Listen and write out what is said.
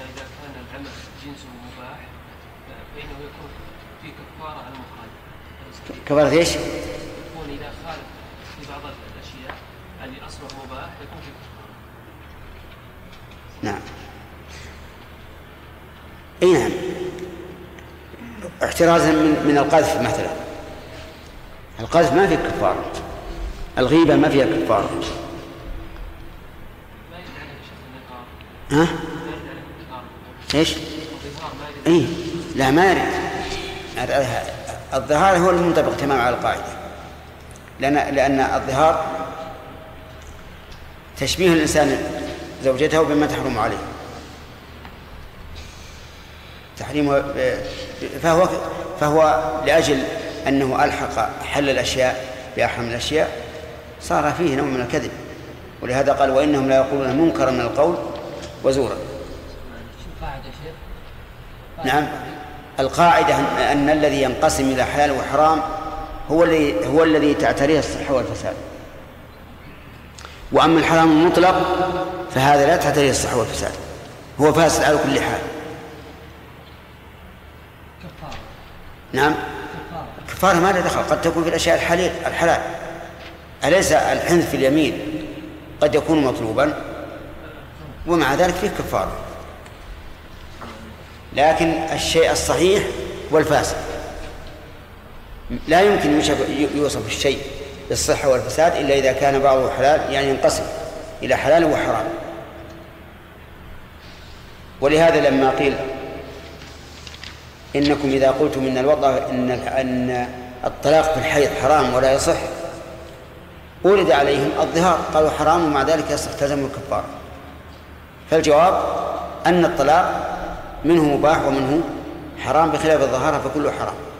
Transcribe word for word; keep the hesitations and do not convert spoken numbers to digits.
إذا كان العمل جنسه مباح فإنه يكون في كفارة على المخالف. كفارة إيش؟ يكون إذا خالف في بعض الأشياء اللي أصبح مباح يكون في كفارة. نعم. أي نعم. احترازا من من القذف مثلا. القذف ما فيه كفارة. الغيبة ما فيها كفارة. ها؟ ايش؟ ايه لا ما يرد. الظهار هو المنطبق تماما على القاعدة، لأن لأن الظهار تشبيه الإنسان زوجته بما تحرم عليه، تحريمه، فهو فهو لأجل أنه ألحق حل الأشياء بأحرم الأشياء صار فيه نوع من الكذب، ولهذا قال وإنهم لا يقولون منكرا من القول وزورا. نعم. القاعدة أن الذي ينقسم إلى حلال وحرام هو الذي هو الذي تعتريه الصحة والفساد، وأما الحرام المطلق فهذا لا تعتريه الصحة والفساد، هو فاسد على كل حال. نعم. كفارة ما له دخل، قد تكون في الأشياء الحلال الحلال أليس الحنث في اليمين قد يكون مطلوبا ومع ذلك فيه كفارة، لكن الشيء الصحيح والفاسد لا يمكن يوصف الشيء بالصحة والفساد إلا إذا كان بعضه حلال، يعني ينقسم إلى حلال وحرام. ولهذا لما قيل إنكم إذا قلتم إن الوضع إن أن الطلاق في الحيض حرام ولا يصح ورد عليهم الظهار، قالوا حرام ومع ذلك يصح تلزم الكفارة. فالجواب أن الطلاق منه مباح ومنه حرام بخلاف الظهارة فكله حرام.